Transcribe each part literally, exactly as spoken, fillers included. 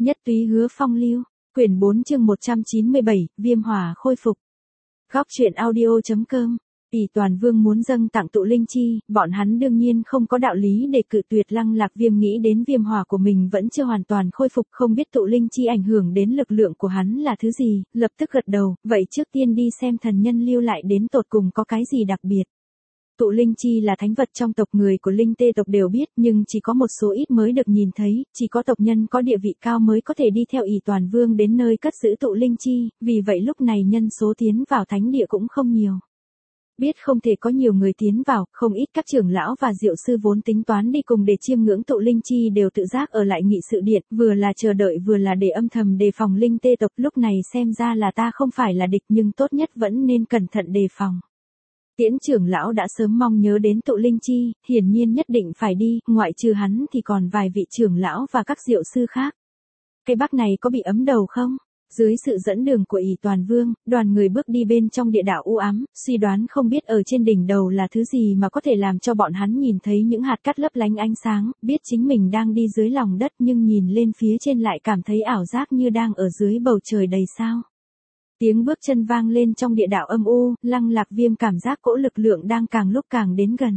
Nhất túy hứa phong lưu, quyển bốn chương một trăm chín mươi bảy, viêm hỏa khôi phục. Góc truyện audio.com. Ỷ Toàn Vương muốn dâng tặng tụ linh chi, bọn hắn đương nhiên không có đạo lý để cự tuyệt. Lăng Lạc Viêm nghĩ đến viêm hỏa của mình vẫn chưa hoàn toàn khôi phục, không biết tụ linh chi ảnh hưởng đến lực lượng của hắn là thứ gì, lập tức gật đầu, vậy trước tiên đi xem thần nhân lưu lại đến tột cùng có cái gì đặc biệt. Tụ linh chi là thánh vật trong tộc, người của linh tê tộc đều biết, nhưng chỉ có một số ít mới được nhìn thấy, chỉ có tộc nhân có địa vị cao mới có thể đi theo Ỷ Toàn Vương đến nơi cất giữ tụ linh chi, vì vậy lúc này nhân số tiến vào thánh địa cũng không nhiều. Biết không thể có nhiều người tiến vào, không ít các trưởng lão và diệu sư vốn tính toán đi cùng để chiêm ngưỡng tụ linh chi đều tự giác ở lại nghị sự điện, vừa là chờ đợi vừa là để âm thầm đề phòng linh tê tộc. Lúc này xem ra là ta không phải là địch, nhưng tốt nhất vẫn nên cẩn thận đề phòng. Tiễn trưởng lão đã sớm mong nhớ đến tụ linh chi, hiển nhiên nhất định phải đi, ngoại trừ hắn thì còn vài vị trưởng lão và các diệu sư khác. Cây bắc này có bị ấm đầu không? Dưới sự dẫn đường của Ỷ Toàn Vương, đoàn người bước đi bên trong địa đạo u ám, suy đoán không biết ở trên đỉnh đầu là thứ gì mà có thể làm cho bọn hắn nhìn thấy những hạt cát lấp lánh ánh sáng, biết chính mình đang đi dưới lòng đất nhưng nhìn lên phía trên lại cảm thấy ảo giác như đang ở dưới bầu trời đầy sao. Tiếng bước chân vang lên trong địa đạo âm u, Lăng Lạc Viêm cảm giác cỗ lực lượng đang càng lúc càng đến gần.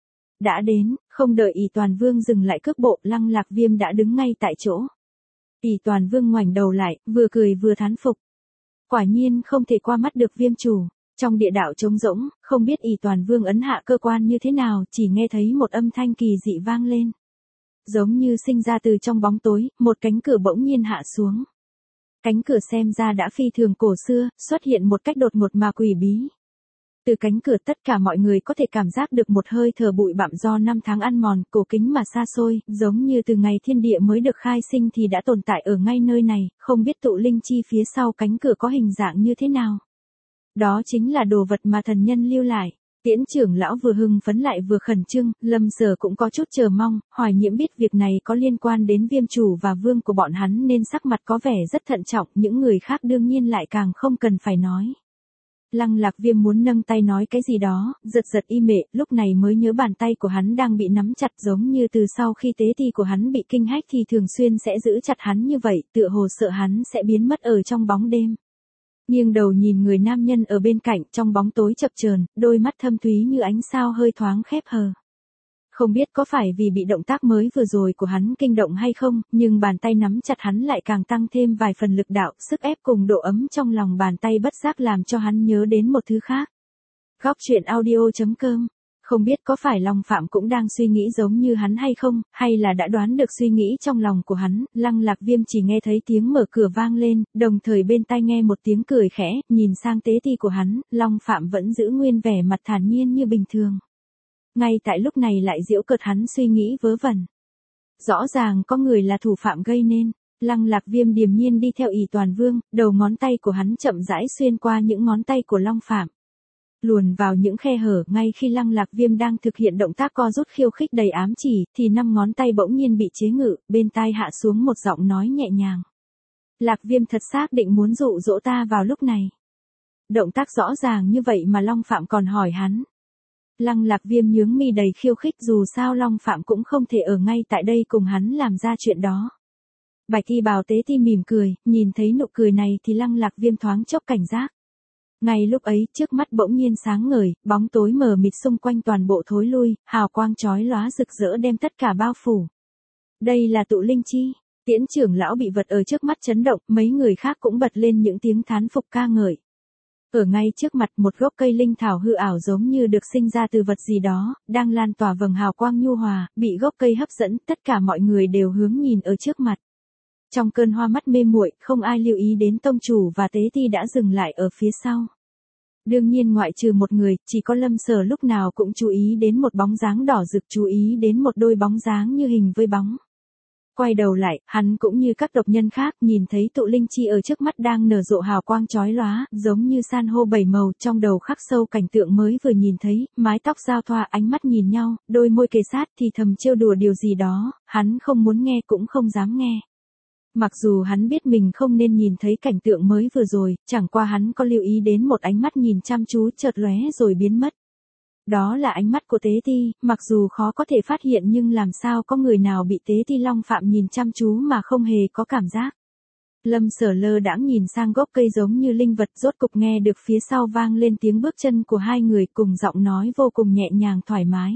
Đã đến, không đợi Ỷ Toàn Vương dừng lại cước bộ, Lăng Lạc Viêm đã đứng ngay tại chỗ. Ỷ Toàn Vương ngoảnh đầu lại, vừa cười vừa thán phục. Quả nhiên không thể qua mắt được Viêm chủ. Trong địa đạo trống rỗng, không biết Ỷ Toàn Vương ấn hạ cơ quan như thế nào, chỉ nghe thấy một âm thanh kỳ dị vang lên. Giống như sinh ra từ trong bóng tối, một cánh cửa bỗng nhiên hạ xuống. Cánh cửa xem ra đã phi thường cổ xưa, xuất hiện một cách đột ngột mà quỷ bí. Từ cánh cửa tất cả mọi người có thể cảm giác được một hơi thở bụi bặm do năm tháng ăn mòn, cổ kính mà xa xôi, giống như từ ngày thiên địa mới được khai sinh thì đã tồn tại ở ngay nơi này, không biết tụ linh chi phía sau cánh cửa có hình dạng như thế nào. Đó chính là đồ vật mà thần nhân lưu lại. Tiễn trưởng lão vừa hưng phấn lại vừa khẩn trương, Lâm Sở cũng có chút chờ mong, Hoài Nhiễm biết việc này có liên quan đến Viêm chủ và vương của bọn hắn nên sắc mặt có vẻ rất thận trọng, những người khác đương nhiên lại càng không cần phải nói. Lăng Lạc Viêm muốn nâng tay nói cái gì đó, giật giật y mệ, lúc này mới nhớ bàn tay của hắn đang bị nắm chặt, giống như từ sau khi tế ti của hắn bị kinh hách thì thường xuyên sẽ giữ chặt hắn như vậy, tựa hồ sợ hắn sẽ biến mất ở trong bóng đêm. Nghiêng đầu nhìn người nam nhân ở bên cạnh, trong bóng tối chập chờn, đôi mắt thâm thúy như ánh sao hơi thoáng khép hờ. Không biết có phải vì bị động tác mới vừa rồi của hắn kinh động hay không, nhưng bàn tay nắm chặt hắn lại càng tăng thêm vài phần lực đạo, sức ép cùng độ ấm trong lòng bàn tay bất giác làm cho hắn nhớ đến một thứ khác. Góc truyện audio.com. Không biết có phải Long Phạm cũng đang suy nghĩ giống như hắn hay không, hay là đã đoán được suy nghĩ trong lòng của hắn. Lăng Lạc Viêm chỉ nghe thấy tiếng mở cửa vang lên, đồng thời bên tai nghe một tiếng cười khẽ, nhìn sang tế ti của hắn, Long Phạm vẫn giữ nguyên vẻ mặt thản nhiên như bình thường. Ngay tại lúc này lại giễu cợt hắn suy nghĩ vớ vẩn. Rõ ràng có người là thủ phạm gây nên. Lăng Lạc Viêm điềm nhiên đi theo Ỷ Toàn Vương, đầu ngón tay của hắn chậm rãi xuyên qua những ngón tay của Long Phạm. Luồn vào những khe hở, ngay khi Lăng Lạc Viêm đang thực hiện động tác co rút khiêu khích đầy ám chỉ, thì năm ngón tay bỗng nhiên bị chế ngự, bên tai hạ xuống một giọng nói nhẹ nhàng. Lạc Viêm thật xác định muốn dụ dỗ ta vào lúc này. Động tác rõ ràng như vậy mà Long Phạm còn hỏi hắn. Lăng Lạc Viêm nhướng mi đầy khiêu khích, dù sao Long Phạm cũng không thể ở ngay tại đây cùng hắn làm ra chuyện đó. Bạch y bào tế ti mỉm cười, nhìn thấy nụ cười này thì Lăng Lạc Viêm thoáng chốc cảnh giác. Ngay lúc ấy, trước mắt bỗng nhiên sáng ngời, bóng tối mờ mịt xung quanh toàn bộ thối lui, hào quang chói lóa rực rỡ đem tất cả bao phủ. Đây là tụ linh chi. Tiễn trưởng lão bị vật ở trước mắt chấn động, mấy người khác cũng bật lên những tiếng thán phục ca ngợi. Ở ngay trước mặt một gốc cây linh thảo hư ảo giống như được sinh ra từ vật gì đó, đang lan tỏa vầng hào quang nhu hòa, bị gốc cây hấp dẫn, tất cả mọi người đều hướng nhìn ở trước mặt. Trong cơn hoa mắt mê muội, không ai lưu ý đến tông chủ và tế ti đã dừng lại ở phía sau. Đương nhiên ngoại trừ một người, chỉ có Lâm Sở lúc nào cũng chú ý đến một bóng dáng đỏ rực, chú ý đến một đôi bóng dáng như hình với bóng. Quay đầu lại, hắn cũng như các tộc nhân khác, nhìn thấy tụ linh chi ở trước mắt đang nở rộ hào quang chói lóa, giống như san hô bảy màu, trong đầu khắc sâu cảnh tượng mới vừa nhìn thấy, mái tóc giao thoa, ánh mắt nhìn nhau, đôi môi kề sát thì thầm trêu đùa điều gì đó, hắn không muốn nghe cũng không dám nghe. Mặc dù hắn biết mình không nên nhìn thấy cảnh tượng mới vừa rồi, chẳng qua hắn có lưu ý đến một ánh mắt nhìn chăm chú chợt lóe rồi biến mất. Đó là ánh mắt của Tế Ti, mặc dù khó có thể phát hiện nhưng làm sao có người nào bị Tế Ti Long Phạm nhìn chăm chú mà không hề có cảm giác. Lâm Sở lơ đãng nhìn sang gốc cây giống như linh vật, rốt cục nghe được phía sau vang lên tiếng bước chân của hai người cùng giọng nói vô cùng nhẹ nhàng thoải mái.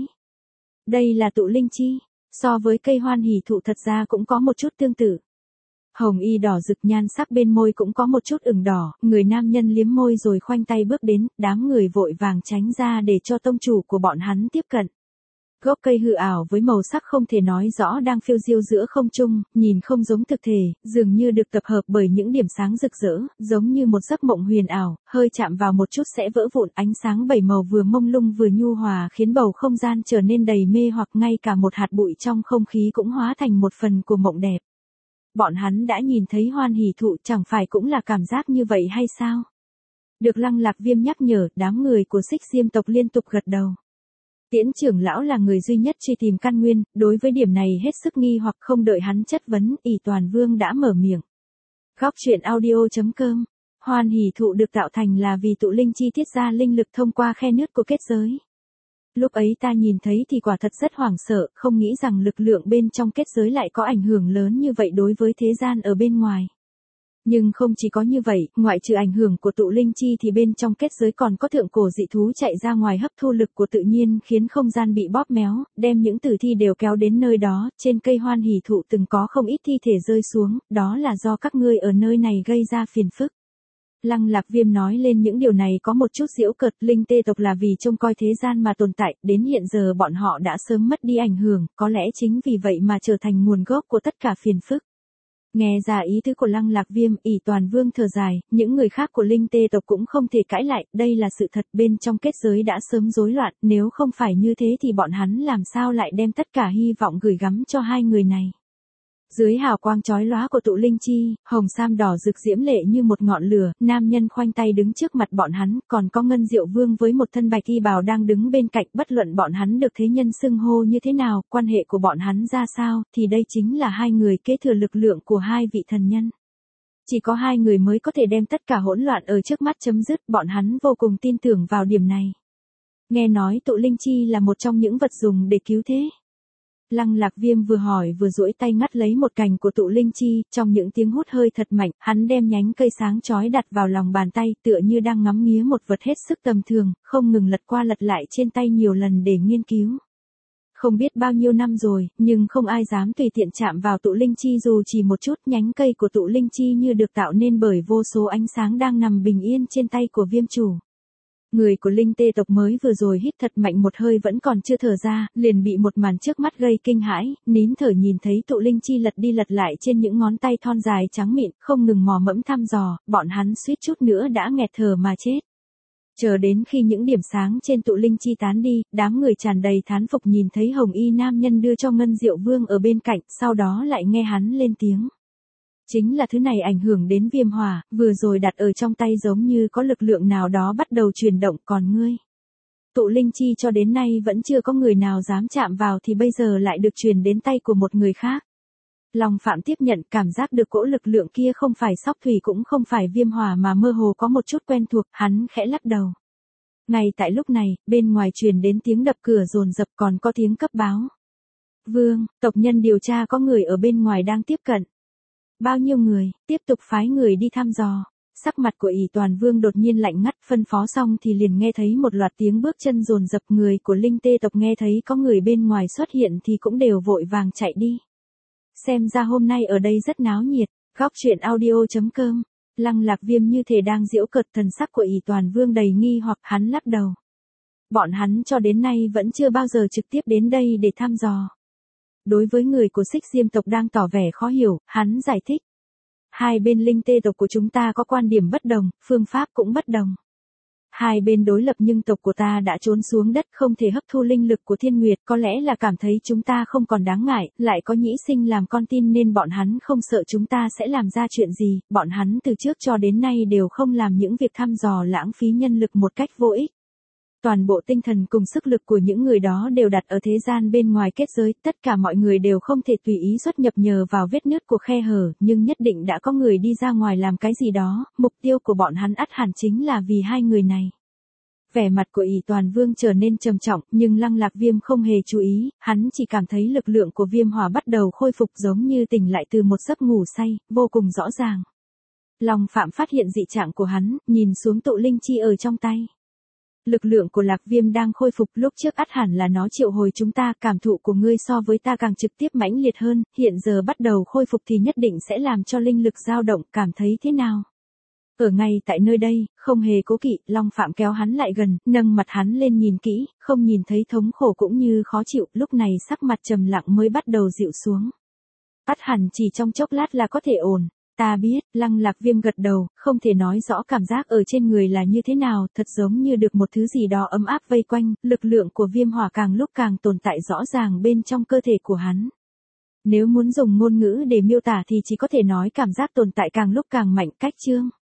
Đây là tụ linh chi, so với cây hoan hỷ thụ thật ra cũng có một chút tương tự. Hồng y đỏ rực, nhan sắc bên môi cũng có một chút ửng đỏ, người nam nhân liếm môi rồi khoanh tay bước đến, đám người vội vàng tránh ra để cho tông chủ của bọn hắn tiếp cận. Gốc cây hư ảo với màu sắc không thể nói rõ đang phiêu diêu giữa không trung, nhìn không giống thực thể, dường như được tập hợp bởi những điểm sáng rực rỡ, giống như một giấc mộng huyền ảo, hơi chạm vào một chút sẽ vỡ vụn, ánh sáng bảy màu vừa mông lung vừa nhu hòa khiến bầu không gian trở nên đầy mê hoặc, ngay cả một hạt bụi trong không khí cũng hóa thành một phần của mộng đẹp. Bọn hắn đã nhìn thấy hoan hỷ thụ, chẳng phải cũng là cảm giác như vậy hay sao? Được Lăng Lạc Viêm nhắc nhở, đám người của Xích Diêm tộc liên tục gật đầu. Tiễn trưởng lão là người duy nhất truy tìm căn nguyên, đối với điểm này hết sức nghi hoặc, không đợi hắn chất vấn, ỷ Toàn Vương đã mở miệng. Góc truyện audio chấm com. Hoan hỷ thụ được tạo thành là vì tụ linh chi tiết ra linh lực thông qua khe nứt của kết giới. Lúc ấy ta nhìn thấy thì quả thật rất hoảng sợ, không nghĩ rằng lực lượng bên trong kết giới lại có ảnh hưởng lớn như vậy đối với thế gian ở bên ngoài. Nhưng không chỉ có như vậy, ngoại trừ ảnh hưởng của tụ linh chi thì bên trong kết giới còn có thượng cổ dị thú chạy ra ngoài hấp thu lực của tự nhiên, khiến không gian bị bóp méo, đem những tử thi đều kéo đến nơi đó. Trên cây hoan hỷ thụ từng có không ít thi thể rơi xuống, đó là do các ngươi ở nơi này gây ra phiền phức. Lăng Lạc Viêm nói lên những điều này có một chút giễu cợt, linh tê tộc là vì trông coi thế gian mà tồn tại, đến hiện giờ bọn họ đã sớm mất đi ảnh hưởng, có lẽ chính vì vậy mà trở thành nguồn gốc của tất cả phiền phức. Nghe ra ý tứ của Lăng Lạc Viêm, ỷ Toàn Vương thở dài, những người khác của linh tê tộc cũng không thể cãi lại, đây là sự thật, bên trong kết giới đã sớm rối loạn, nếu không phải như thế thì bọn hắn làm sao lại đem tất cả hy vọng gửi gắm cho hai người này. Dưới hào quang chói lóa của tụ linh chi, hồng sam đỏ rực diễm lệ như một ngọn lửa, nam nhân khoanh tay đứng trước mặt bọn hắn, còn có Ngân Diệu Vương với một thân bạch y bào đang đứng bên cạnh, bất luận bọn hắn được thế nhân xưng hô như thế nào, quan hệ của bọn hắn ra sao, thì đây chính là hai người kế thừa lực lượng của hai vị thần nhân. Chỉ có hai người mới có thể đem tất cả hỗn loạn ở trước mắt chấm dứt, bọn hắn vô cùng tin tưởng vào điểm này. Nghe nói tụ linh chi là một trong những vật dùng để cứu thế. Lăng Lạc Viêm vừa hỏi vừa duỗi tay ngắt lấy một cành của tụ linh chi, trong những tiếng hút hơi thật mạnh, hắn đem nhánh cây sáng chói đặt vào lòng bàn tay, tựa như đang ngắm nghía một vật hết sức tầm thường, không ngừng lật qua lật lại trên tay nhiều lần để nghiên cứu. Không biết bao nhiêu năm rồi, nhưng không ai dám tùy tiện chạm vào tụ linh chi dù chỉ một chút, nhánh cây của tụ linh chi như được tạo nên bởi vô số ánh sáng đang nằm bình yên trên tay của Viêm chủ. Người của linh tê tộc mới vừa rồi hít thật mạnh một hơi vẫn còn chưa thở ra, liền bị một màn trước mắt gây kinh hãi, nín thở nhìn thấy tụ linh chi lật đi lật lại trên những ngón tay thon dài trắng mịn, không ngừng mò mẫm thăm dò, bọn hắn suýt chút nữa đã nghẹt thở mà chết. Chờ đến khi những điểm sáng trên tụ linh chi tán đi, đám người tràn đầy thán phục nhìn thấy hồng y nam nhân đưa cho Ngân Diệu Vương ở bên cạnh, sau đó lại nghe hắn lên tiếng. Chính là thứ này ảnh hưởng đến viêm hỏa, vừa rồi đặt ở trong tay giống như có lực lượng nào đó bắt đầu chuyển động, còn ngươi. Tụ linh chi cho đến nay vẫn chưa có người nào dám chạm vào thì bây giờ lại được truyền đến tay của một người khác. Long Phạm tiếp nhận, cảm giác được cỗ lực lượng kia không phải sóc thủy cũng không phải viêm hỏa mà mơ hồ có một chút quen thuộc, hắn khẽ lắc đầu. Ngay tại lúc này, bên ngoài truyền đến tiếng đập cửa dồn dập, còn có tiếng cấp báo. Vương, tộc nhân điều tra có người ở bên ngoài đang tiếp cận. Bao nhiêu người, tiếp tục phái người đi thăm dò. Sắc mặt của ỷ Toàn Vương đột nhiên lạnh ngắt, phân phó xong thì liền nghe thấy một loạt tiếng bước chân dồn dập, người của linh tê tộc nghe thấy có người bên ngoài xuất hiện thì cũng đều vội vàng chạy đi. Xem ra hôm nay ở đây rất náo nhiệt. Góc truyện audio chấm com. Lăng Lạc Viêm như thể đang giễu cợt, thần sắc của ỷ Toàn Vương đầy nghi hoặc, hắn lắc đầu. Bọn hắn cho đến nay vẫn chưa bao giờ trực tiếp đến đây để thăm dò. Đối với người của Xích Diêm tộc đang tỏ vẻ khó hiểu, hắn giải thích. Hai bên linh tê tộc của chúng ta có quan điểm bất đồng, phương pháp cũng bất đồng. Hai bên đối lập nhưng tộc của ta đã trốn xuống đất không thể hấp thu linh lực của Thiên Nguyệt, có lẽ là cảm thấy chúng ta không còn đáng ngại, lại có nhĩ sinh làm con tin nên bọn hắn không sợ chúng ta sẽ làm ra chuyện gì, bọn hắn từ trước cho đến nay đều không làm những việc thăm dò lãng phí nhân lực một cách vô ích. Toàn bộ tinh thần cùng sức lực của những người đó đều đặt ở thế gian bên ngoài kết giới, tất cả mọi người đều không thể tùy ý xuất nhập nhờ vào vết nứt của khe hở, nhưng nhất định đã có người đi ra ngoài làm cái gì đó, mục tiêu của bọn hắn ắt hẳn chính là vì hai người này. Vẻ mặt của ỷ toàn vương trở nên trầm trọng, nhưng Lăng Lạc Viêm không hề chú ý, hắn chỉ cảm thấy lực lượng của viêm hỏa bắt đầu khôi phục giống như tỉnh lại từ một giấc ngủ say, vô cùng rõ ràng. Long Phạm phát hiện dị trạng của hắn, nhìn xuống tụ linh chi ở trong tay. Lực lượng của Lạc Viêm đang khôi phục, lúc trước ắt hẳn là nó triệu hồi chúng ta, cảm thụ của ngươi so với ta càng trực tiếp mãnh liệt hơn, hiện giờ bắt đầu khôi phục thì nhất định sẽ làm cho linh lực dao động, cảm thấy thế nào? Ở ngay tại nơi đây, không hề cố kỵ, Long Phạm kéo hắn lại gần, nâng mặt hắn lên nhìn kỹ, không nhìn thấy thống khổ cũng như khó chịu, lúc này sắc mặt trầm lặng mới bắt đầu dịu xuống. Ắt hẳn chỉ trong chốc lát là có thể ổn. Ta biết, Lăng Lạc Viêm gật đầu, không thể nói rõ cảm giác ở trên người là như thế nào, thật giống như được một thứ gì đó ấm áp vây quanh, lực lượng của viêm hỏa càng lúc càng tồn tại rõ ràng bên trong cơ thể của hắn. Nếu muốn dùng ngôn ngữ để miêu tả thì chỉ có thể nói cảm giác tồn tại càng lúc càng mạnh, cách chương.